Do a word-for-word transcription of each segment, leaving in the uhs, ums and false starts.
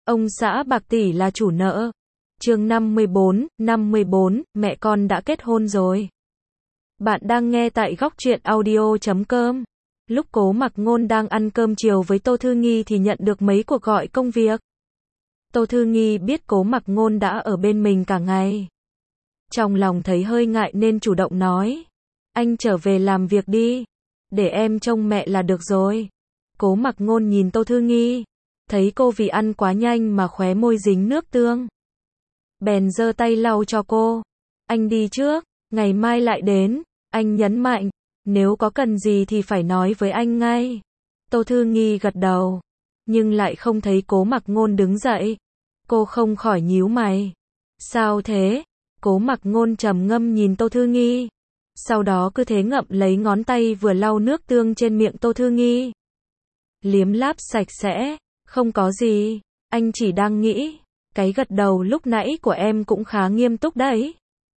Ông xã bạc tỷ là chủ nợ. Chương năm mươi bốn, năm mươi bốn, mẹ con đã kết hôn rồi. Bạn đang nghe tại góc truyện audio chấm com. Lúc Cố Mặc Ngôn đang ăn cơm chiều với Tô Thư Nghi thì nhận được mấy cuộc gọi công việc. Tô Thư Nghi biết Cố Mặc Ngôn đã ở bên mình cả ngày. Trong lòng thấy hơi ngại nên chủ động nói. Anh trở về làm việc đi. Để em trông mẹ là được rồi. Cố Mặc Ngôn nhìn Tô Thư Nghi. Thấy cô vì ăn quá nhanh mà khóe môi dính nước tương. Bèn giơ tay lau cho cô. Anh đi trước, ngày mai lại đến. Anh nhấn mạnh. Nếu có cần gì thì phải nói với anh ngay. Tô Thư Nghi gật đầu. Nhưng lại không thấy Cố Mặc Ngôn đứng dậy. Cô không khỏi nhíu mày. Sao thế? Cố Mặc Ngôn trầm ngâm nhìn Tô Thư Nghi. Sau đó cứ thế ngậm lấy ngón tay vừa lau nước tương trên miệng Tô Thư Nghi. Liếm láp sạch sẽ. Không có gì. Anh chỉ đang nghĩ. Cái gật đầu lúc nãy của em cũng khá nghiêm túc đấy.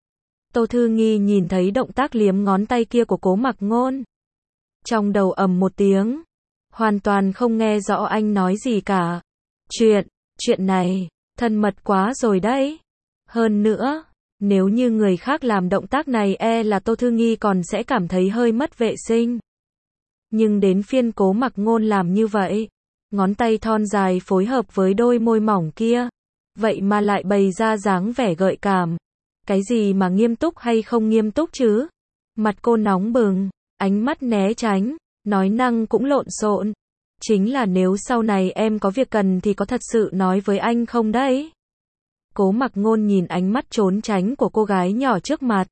Tô Thư Nghi nhìn thấy động tác liếm ngón tay kia của Cố Mặc Ngôn. Trong đầu ầm một tiếng. Hoàn toàn không nghe rõ anh nói gì cả. Chuyện, chuyện này, thân mật quá rồi đấy. Hơn nữa, nếu như người khác làm động tác này e là Tô Thư Nghi còn sẽ cảm thấy hơi mất vệ sinh. Nhưng đến phiên Cố Mặc Ngôn làm như vậy. Ngón tay thon dài phối hợp với đôi môi mỏng kia. Vậy mà lại bày ra dáng vẻ gợi cảm. Cái gì mà nghiêm túc hay không nghiêm túc chứ? Mặt cô nóng bừng, ánh mắt né tránh, nói năng cũng lộn xộn. Chính là nếu sau này em có việc cần thì có thật sự nói với anh không đấy? Cố Mặc Ngôn nhìn ánh mắt trốn tránh của cô gái nhỏ trước mặt.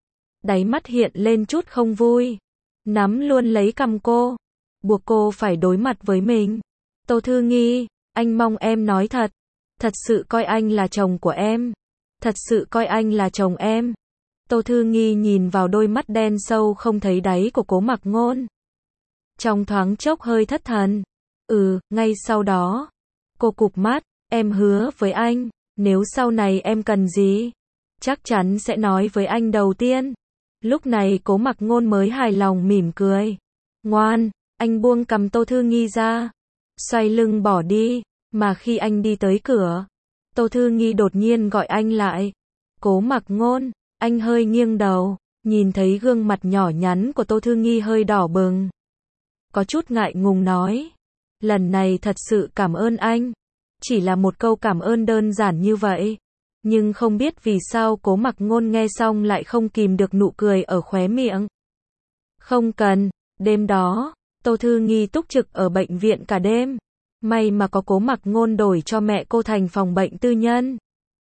Đáy mắt hiện lên chút không vui. Nắm luôn lấy cằm cô. Buộc cô phải đối mặt với mình. Tô Thư Nghi, anh mong em nói thật. Thật sự coi anh là chồng của em. Thật sự coi anh là chồng em. Tô Thư Nghi nhìn vào đôi mắt đen sâu không thấy đáy của Cố Mặc Ngôn. Trong thoáng chốc hơi thất thần. Ừ, ngay sau đó. Cô cụp mắt, em hứa với anh. Nếu sau này em cần gì, chắc chắn sẽ nói với anh đầu tiên. Lúc này Cố Mặc Ngôn mới hài lòng mỉm cười. Ngoan, anh buông cằm Tô Thư Nghi ra. Xoay lưng bỏ đi. Mà khi anh đi tới cửa, Tô Thư Nghi đột nhiên gọi anh lại. Cố Mặc Ngôn, anh hơi nghiêng đầu, nhìn thấy gương mặt nhỏ nhắn của Tô Thư Nghi hơi đỏ bừng. Có chút ngại ngùng nói. Lần này thật sự cảm ơn anh. Chỉ là một câu cảm ơn đơn giản như vậy. Nhưng không biết vì sao Cố Mặc Ngôn nghe xong lại không kìm được nụ cười ở khóe miệng. Không cần, đêm đó, Tô Thư Nghi túc trực ở bệnh viện cả đêm. May mà có Cố Mặc Ngôn đổi cho mẹ cô thành phòng bệnh tư nhân.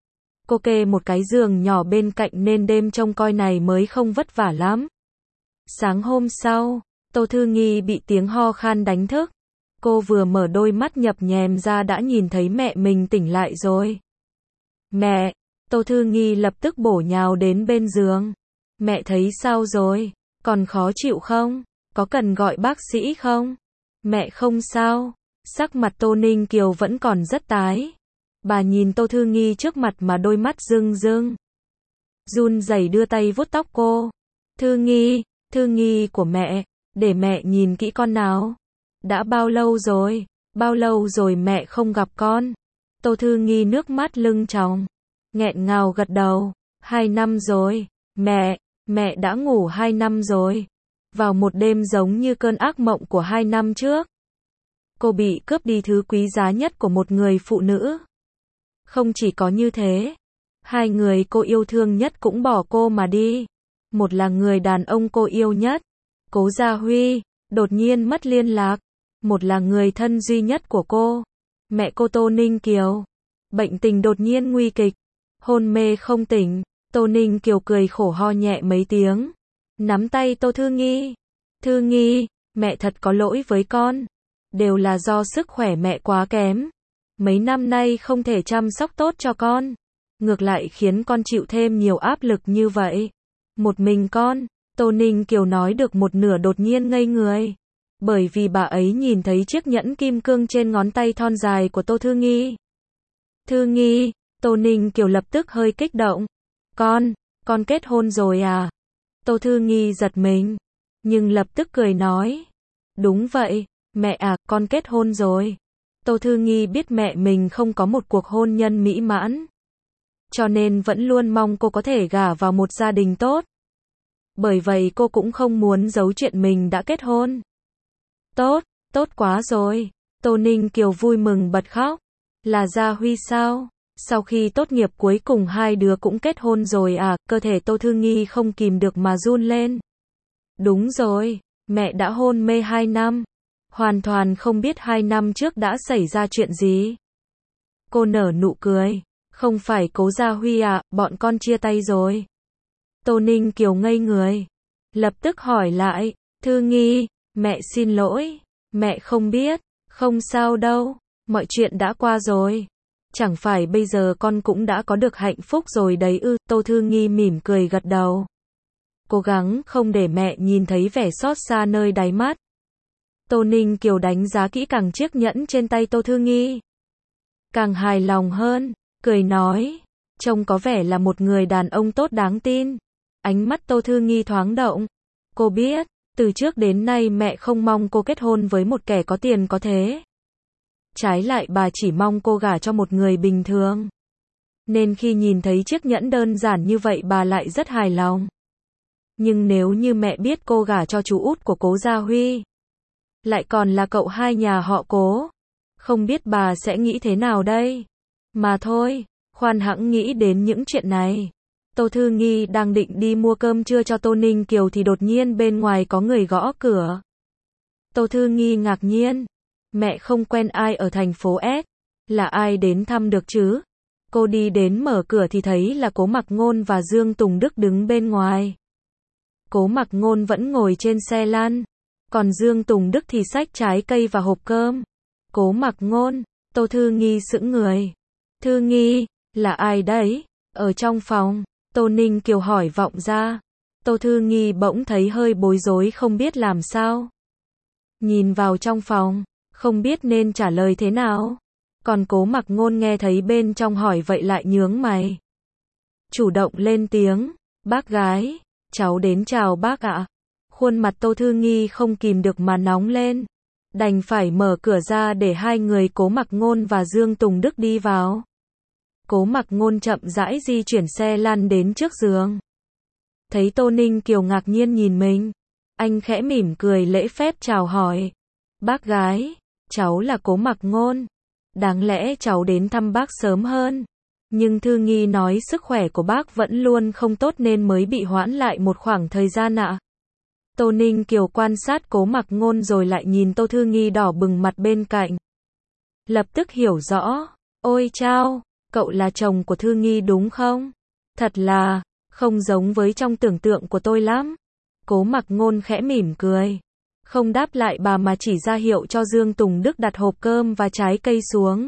Cô kê một cái giường nhỏ bên cạnh nên đêm trông coi này mới không vất vả lắm. Sáng hôm sau, Tô Thư Nghi bị tiếng ho khan đánh thức. Cô vừa mở đôi mắt nhập nhèm ra đã nhìn thấy mẹ mình tỉnh lại rồi. Mẹ! Tô Thư Nghi lập tức bổ nhào đến bên giường. Mẹ thấy sao rồi? Còn khó chịu không? Có cần gọi bác sĩ không? Mẹ không sao. Sắc mặt Tô Ninh Kiều vẫn còn rất tái. Bà nhìn Tô Thư Nghi trước mặt mà đôi mắt rưng rưng. Run rẩy đưa tay vuốt tóc cô. Thư Nghi, Thư Nghi của mẹ, để mẹ nhìn kỹ con nào. Đã bao lâu rồi? Bao lâu rồi mẹ không gặp con? Tô Thư Nghi nước mắt lưng tròng. Nghẹn ngào gật đầu. Hai năm rồi. Mẹ, mẹ đã ngủ hai năm rồi. Vào một đêm giống như cơn ác mộng của hai năm trước. Cô bị cướp đi thứ quý giá nhất của một người phụ nữ. Không chỉ có như thế, hai người cô yêu thương nhất cũng bỏ cô mà đi. Một là người đàn ông cô yêu nhất, Cố Gia Huy, đột nhiên mất liên lạc. Một là người thân duy nhất của cô, mẹ cô Tô Ninh Kiều. Bệnh tình đột nhiên nguy kịch, hôn mê không tỉnh. Tô Ninh Kiều cười khổ ho nhẹ mấy tiếng, nắm tay Tô Thư Nghi. Thư Nghi, mẹ thật có lỗi với con. Đều là do sức khỏe mẹ quá kém. Mấy năm nay không thể chăm sóc tốt cho con. Ngược lại khiến con chịu thêm nhiều áp lực như vậy. Một mình con, Tô Ninh Kiều nói được một nửa đột nhiên ngây người. Bởi vì bà ấy nhìn thấy chiếc nhẫn kim cương trên ngón tay thon dài của Tô Thư Nghi. Thư Nghi, Tô Ninh Kiều lập tức hơi kích động. Con, con kết hôn rồi à? Tô Thư Nghi giật mình. Nhưng lập tức cười nói. Đúng vậy. Mẹ à, con kết hôn rồi. Tô Thư Nghi biết mẹ mình không có một cuộc hôn nhân mỹ mãn. Cho nên vẫn luôn mong cô có thể gả vào một gia đình tốt. Bởi vậy cô cũng không muốn giấu chuyện mình đã kết hôn. Tốt, tốt quá rồi. Tô Ninh Kiều vui mừng bật khóc. Là Gia Huy sao? Sau khi tốt nghiệp cuối cùng hai đứa cũng kết hôn rồi à? Cơ thể Tô Thư Nghi không kìm được mà run lên. Đúng rồi, mẹ đã hôn mê hai năm. Hoàn toàn không biết hai năm trước đã xảy ra chuyện gì. Cô nở nụ cười. Không phải Cố Gia Huy à, bọn con chia tay rồi. Tô Ninh Kiều ngây người. Lập tức hỏi lại, Thư Nghi, mẹ xin lỗi, mẹ không biết, không sao đâu, mọi chuyện đã qua rồi. Chẳng phải bây giờ con cũng đã có được hạnh phúc rồi đấy ư? Tô Thư Nghi mỉm cười gật đầu. Cố gắng không để mẹ nhìn thấy vẻ xót xa nơi đáy mắt. Tô Ninh Kiều đánh giá kỹ càng chiếc nhẫn trên tay Tô Thư Nghi. Càng hài lòng hơn, cười nói, trông có vẻ là một người đàn ông tốt đáng tin. Ánh mắt Tô Thư Nghi thoáng động. Cô biết, từ trước đến nay mẹ không mong cô kết hôn với một kẻ có tiền có thế. Trái lại bà chỉ mong cô gả cho một người bình thường. Nên khi nhìn thấy chiếc nhẫn đơn giản như vậy bà lại rất hài lòng. Nhưng nếu như mẹ biết cô gả cho chú út của Cố Gia Huy, lại còn là cậu hai nhà họ Cố, không biết bà sẽ nghĩ thế nào đây? Mà thôi, khoan hẵng nghĩ đến những chuyện này. Tô Thư Nghi đang định đi mua cơm trưa cho Tô Ninh Kiều thì đột nhiên bên ngoài có người gõ cửa. Tô Thư Nghi ngạc nhiên. Mẹ không quen ai ở thành phố S. Là ai đến thăm được chứ? Cô đi đến mở cửa thì thấy là Cố Mặc Ngôn và Dương Tùng Đức đứng bên ngoài. Cố Mặc Ngôn vẫn ngồi trên xe lăn. Còn Dương Tùng Đức thì xách trái cây và hộp cơm. Cố Mặc Ngôn, Tô Thư Nghi sững người. Thư Nghi, là ai đấy? Ở trong phòng, Tô Ninh Kiều hỏi vọng ra. Tô Thư Nghi bỗng thấy hơi bối rối không biết làm sao. Nhìn vào trong phòng, không biết nên trả lời thế nào. Còn Cố Mặc Ngôn nghe thấy bên trong hỏi vậy lại nhướng mày. Chủ động lên tiếng, bác gái, cháu đến chào bác ạ. Khuôn mặt Tô Thư Nghi không kìm được mà nóng lên. Đành phải mở cửa ra để hai người Cố Mặc Ngôn và Dương Tùng Đức đi vào. Cố Mặc Ngôn chậm rãi di chuyển xe lăn đến trước giường. Thấy Tô Ninh Kiều ngạc nhiên nhìn mình, anh khẽ mỉm cười lễ phép chào hỏi. Bác gái, cháu là Cố Mặc Ngôn. Đáng lẽ cháu đến thăm bác sớm hơn. Nhưng Thư Nghi nói sức khỏe của bác vẫn luôn không tốt nên mới bị hoãn lại một khoảng thời gian ạ. Tô Ninh Kiều quan sát Cố Mặc Ngôn rồi lại nhìn Tô Thư Nghi đỏ bừng mặt bên cạnh. Lập tức hiểu rõ. Ôi chao, cậu là chồng của Thư Nghi đúng không? Thật là, không giống với trong tưởng tượng của tôi lắm. Cố Mặc Ngôn khẽ mỉm cười. Không đáp lại bà mà chỉ ra hiệu cho Dương Tùng Đức đặt hộp cơm và trái cây xuống.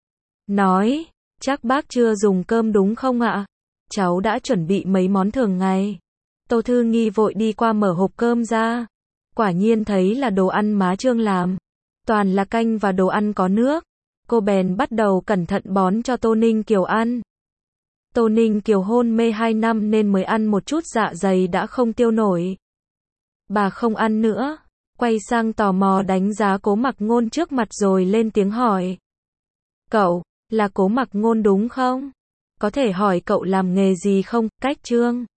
Nói, chắc bác chưa dùng cơm đúng không ạ? Cháu đã chuẩn bị mấy món thường ngày. Tô Thư Nghi vội đi qua mở hộp cơm ra. Quả nhiên thấy là đồ ăn má Trương làm. Toàn là canh và đồ ăn có nước. Cô bèn bắt đầu cẩn thận bón cho Tô Ninh Kiều ăn. Tô Ninh Kiều hôn mê hai năm nên mới ăn một chút dạ dày đã không tiêu nổi. Bà không ăn nữa. Quay sang tò mò đánh giá Cố Mặc Ngôn trước mặt rồi lên tiếng hỏi. Cậu, là Cố Mặc Ngôn đúng không? Có thể hỏi cậu làm nghề gì không? Cách Trương.